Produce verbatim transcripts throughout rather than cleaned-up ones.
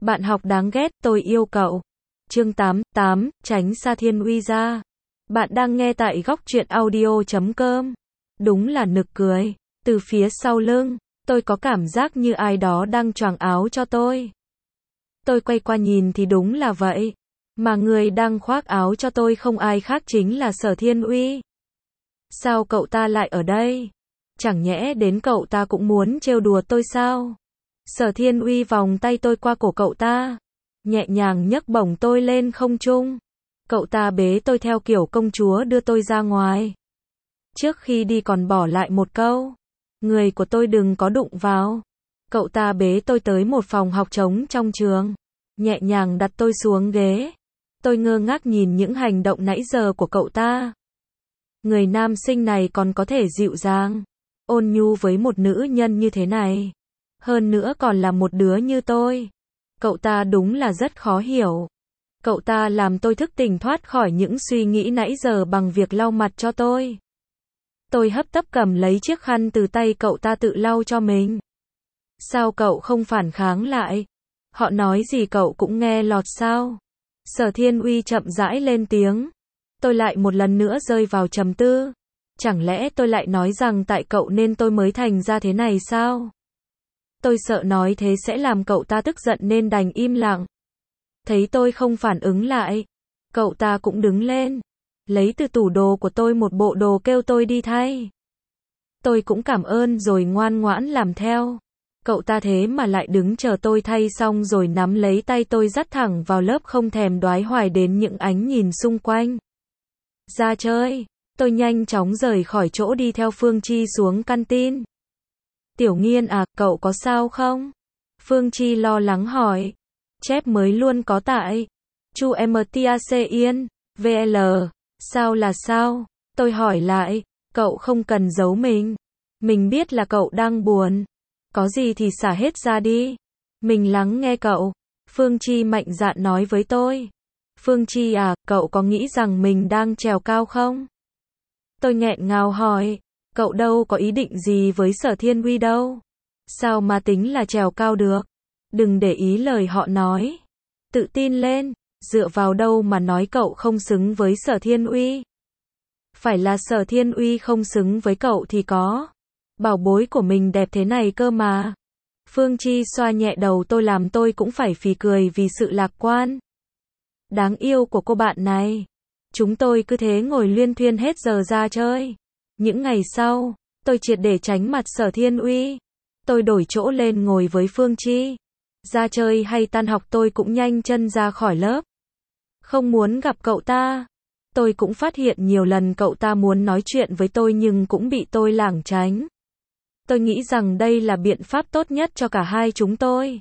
Bạn học đáng ghét, tôi yêu cậu. Chương tám, tám, tránh xa Thiên Uy ra. Bạn đang nghe tại góc truyện audio chấm com. Đúng là nực cười. Từ phía sau lưng, tôi có cảm giác như ai đó đang choàng áo cho tôi. Tôi quay qua nhìn thì đúng là vậy. Mà người đang khoác áo cho tôi không ai khác chính là Sở Thiên Uy. Sao cậu ta lại ở đây? Chẳng nhẽ đến cậu ta cũng muốn trêu đùa tôi sao? Sở Thiên Uy vòng tay tôi qua cổ cậu ta, nhẹ nhàng nhấc bổng tôi lên không trung. Cậu ta bế tôi theo kiểu công chúa đưa tôi ra ngoài. Trước khi đi còn bỏ lại một câu: người của tôi đừng có đụng vào. Cậu ta bế tôi tới một phòng học trống trong trường, nhẹ nhàng đặt tôi xuống ghế. Tôi ngơ ngác nhìn những hành động nãy giờ của cậu ta. Người nam sinh này còn có thể dịu dàng, ôn nhu với một nữ nhân như thế này. Hơn nữa còn là một đứa như tôi. Cậu ta đúng là rất khó hiểu. Cậu ta làm tôi thức tỉnh thoát khỏi những suy nghĩ nãy giờ bằng việc lau mặt cho tôi. Tôi hấp tấp cầm lấy chiếc khăn từ tay cậu ta tự lau cho mình. Sao cậu không phản kháng lại? Họ nói gì cậu cũng nghe lọt sao? Sở Thiên Uy chậm rãi lên tiếng. Tôi lại một lần nữa rơi vào trầm tư. Chẳng lẽ tôi lại nói rằng tại cậu nên tôi mới thành ra thế này sao? Tôi sợ nói thế sẽ làm cậu ta tức giận nên đành im lặng. Thấy tôi không phản ứng lại, cậu ta cũng đứng lên, lấy từ tủ đồ của tôi một bộ đồ kêu tôi đi thay. Tôi cũng cảm ơn rồi ngoan ngoãn làm theo. Cậu ta thế mà lại đứng chờ tôi thay xong rồi nắm lấy tay tôi dắt thẳng vào lớp không thèm đoái hoài đến những ánh nhìn xung quanh. Ra chơi, tôi nhanh chóng rời khỏi chỗ đi theo Phương Chi xuống canteen. Tiểu Nghiên à, cậu có sao không? Phương Chi lo lắng hỏi. Chép mới luôn có tại. Chu em tia yên, vê lờ. Sao là sao? Tôi hỏi lại. Cậu không cần giấu mình. Mình biết là cậu đang buồn. Có gì thì xả hết ra đi. Mình lắng nghe cậu. Phương Chi mạnh dạn nói với tôi. Phương Chi à, cậu có nghĩ rằng mình đang trèo cao không? Tôi nghẹn ngào hỏi. Cậu đâu có ý định gì với Sở Thiên Uy đâu. Sao mà tính là trèo cao được? Đừng để ý lời họ nói. Tự tin lên, dựa vào đâu mà nói cậu không xứng với Sở Thiên Uy? Phải là Sở Thiên Uy không xứng với cậu thì có. Bảo bối của mình đẹp thế này cơ mà. Phương Chi xoa nhẹ đầu tôi làm tôi cũng phải phì cười vì sự lạc quan đáng yêu của cô bạn này. Chúng tôi cứ thế ngồi luyên thuyên hết giờ ra chơi. Những ngày sau, tôi triệt để tránh mặt Sở Thiên Uy. Tôi đổi chỗ lên ngồi với Phương Chi. Ra chơi hay tan học tôi cũng nhanh chân ra khỏi lớp. Không muốn gặp cậu ta. Tôi cũng phát hiện nhiều lần cậu ta muốn nói chuyện với tôi nhưng cũng bị tôi lảng tránh. Tôi nghĩ rằng đây là biện pháp tốt nhất cho cả hai chúng tôi.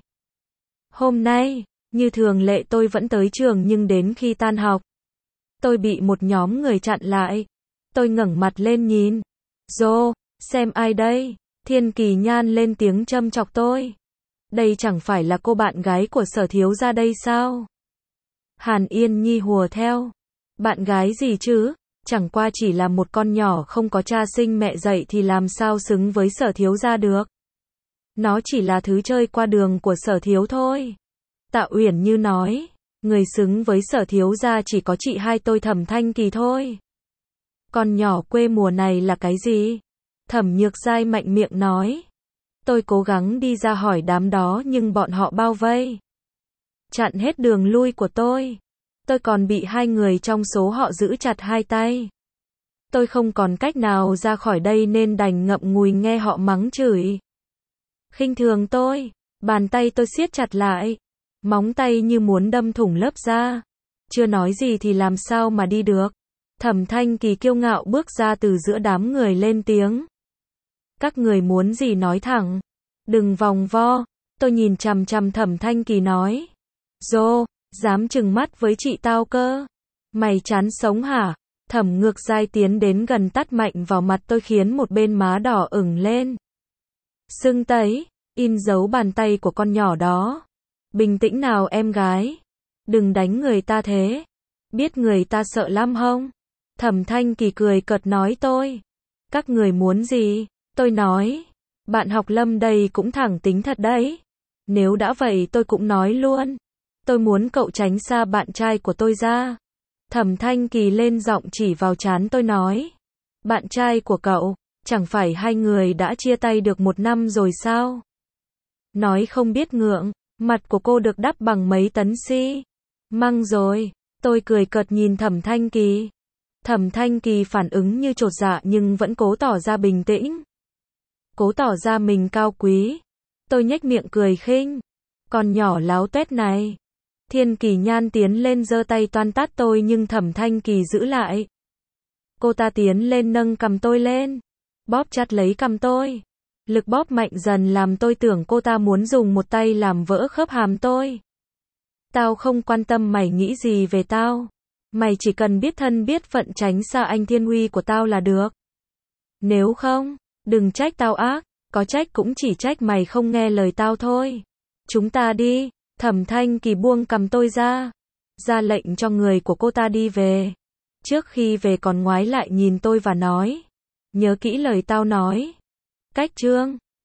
Hôm nay, như thường lệ tôi vẫn tới trường nhưng đến khi tan học, tôi bị một nhóm người chặn lại. Tôi ngẩng mặt lên nhìn. Dô, xem ai đây? Thiên Kỳ Nhan lên tiếng châm chọc tôi. Đây chẳng phải là cô bạn gái của Sở thiếu gia đây sao? Hàn Yên Nhi hùa theo. Bạn gái gì chứ? Chẳng qua chỉ là một con nhỏ không có cha sinh mẹ dạy thì làm sao xứng với Sở thiếu gia được. Nó chỉ là thứ chơi qua đường của Sở thiếu thôi. Tạ Uyển Như nói. Người xứng với Sở thiếu gia chỉ có chị hai tôi Thẩm Thanh Kỳ thôi. Con nhỏ quê mùa này là cái gì? Thẩm Nhược Giai mạnh miệng nói. Tôi cố gắng đi ra hỏi đám đó nhưng bọn họ bao vây, chặn hết đường lui của tôi. Tôi còn bị hai người trong số họ giữ chặt hai tay. Tôi không còn cách nào ra khỏi đây nên đành ngậm ngùi nghe họ mắng chửi. Khinh thường tôi, bàn tay tôi siết chặt lại, móng tay như muốn đâm thủng lớp da. Chưa nói gì thì làm sao mà đi được. Thẩm Thanh Kỳ kiêu ngạo bước ra từ giữa đám người lên tiếng. Các người muốn gì nói thẳng. Đừng vòng vo. Tôi nhìn chằm chằm Thẩm Thanh Kỳ nói. Dô, dám trừng mắt với chị tao cơ. Mày chán sống hả? Thẩm Ngược Giai tiến đến gần tát mạnh vào mặt tôi khiến một bên má đỏ ửng lên. Sưng tấy, in dấu bàn tay của con nhỏ đó. Bình tĩnh nào em gái. Đừng đánh người ta thế. Biết người ta sợ lắm không? Thẩm Thanh Kỳ cười cợt nói tôi. Các người muốn gì? Tôi nói. Bạn học Lâm đây cũng thẳng tính thật đấy. Nếu đã vậy tôi cũng nói luôn. Tôi muốn cậu tránh xa bạn trai của tôi ra. Thẩm Thanh Kỳ lên giọng chỉ vào trán tôi nói. Bạn trai của cậu, chẳng phải hai người đã chia tay được một năm rồi sao? Nói không biết ngượng, mặt của cô được đắp bằng mấy tấn xi măng rồi. Tôi cười cợt nhìn Thẩm Thanh Kỳ. Thẩm Thanh Kỳ phản ứng như chột dạ nhưng vẫn cố tỏ ra bình tĩnh. Cố tỏ ra mình cao quý. Tôi nhếch miệng cười khinh. Con nhỏ láo tuét này. Thiên Kỳ Nhan tiến lên giơ tay toan tát tôi nhưng Thẩm Thanh Kỳ giữ lại. Cô ta tiến lên nâng cằm tôi lên. Bóp chặt lấy cằm tôi. Lực bóp mạnh dần làm tôi tưởng cô ta muốn dùng một tay làm vỡ khớp hàm tôi. Tao không quan tâm mày nghĩ gì về tao. Mày chỉ cần biết thân biết phận tránh xa anh Thiên Huy của tao là được. Nếu không, đừng trách tao ác, có trách cũng chỉ trách mày không nghe lời tao thôi. Chúng ta đi. Thẩm Thanh Kỳ buông cằm tôi ra. Ra lệnh cho người của cô ta đi về. Trước khi về còn ngoái lại nhìn tôi và nói. Nhớ kỹ lời tao nói. Cách chương